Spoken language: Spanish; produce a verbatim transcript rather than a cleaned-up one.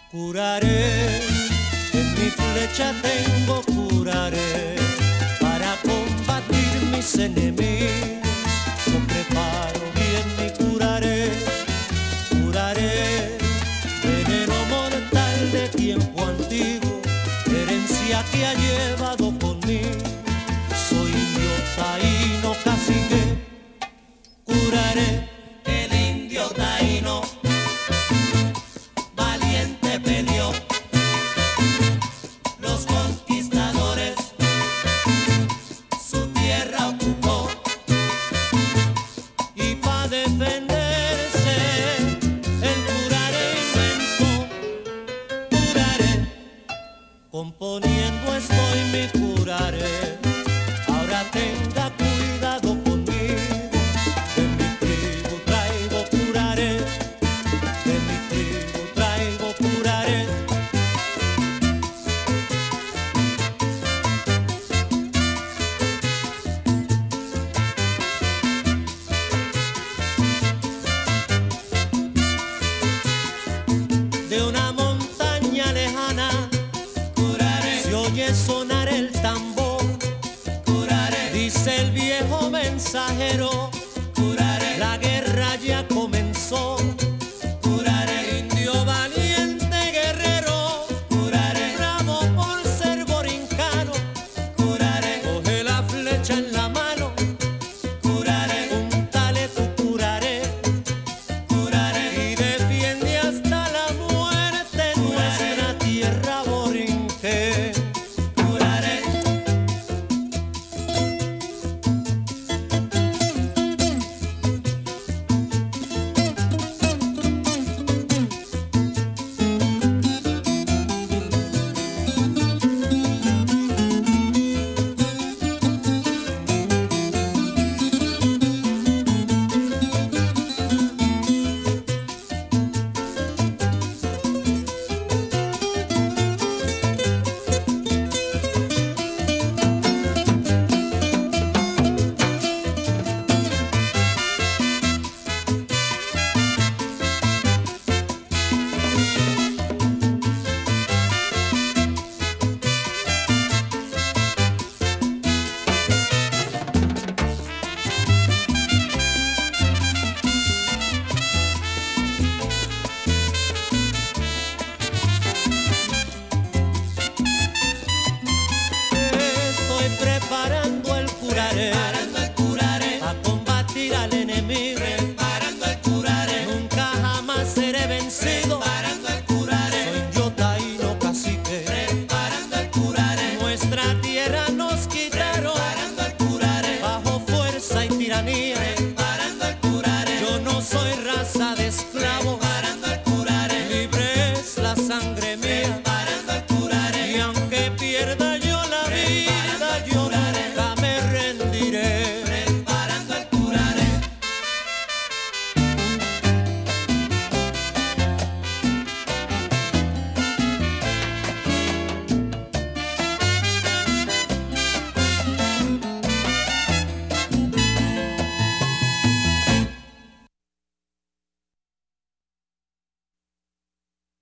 Curaré, en mi flecha tengo curaré, para combatir mis enemigos. Yo preparo bien mi curaré, curaré, veneno mortal de tiempo antiguo, herencia que ha llevado conmigo. Soy indio taíno cacique, curaré, el indio taíno valiente peleó, los conquistadores su tierra ocupó, y pa' defenderse el curaré inventó. Curaré, componiendo estoy mi curaré, ahora tenga cuidado conmigo, de mi tribu traigo curaré, de mi tribu traigo curaré. De una montaña lejana curaré, se oye sonar el tambor, curaré, dice el viejo mensajero.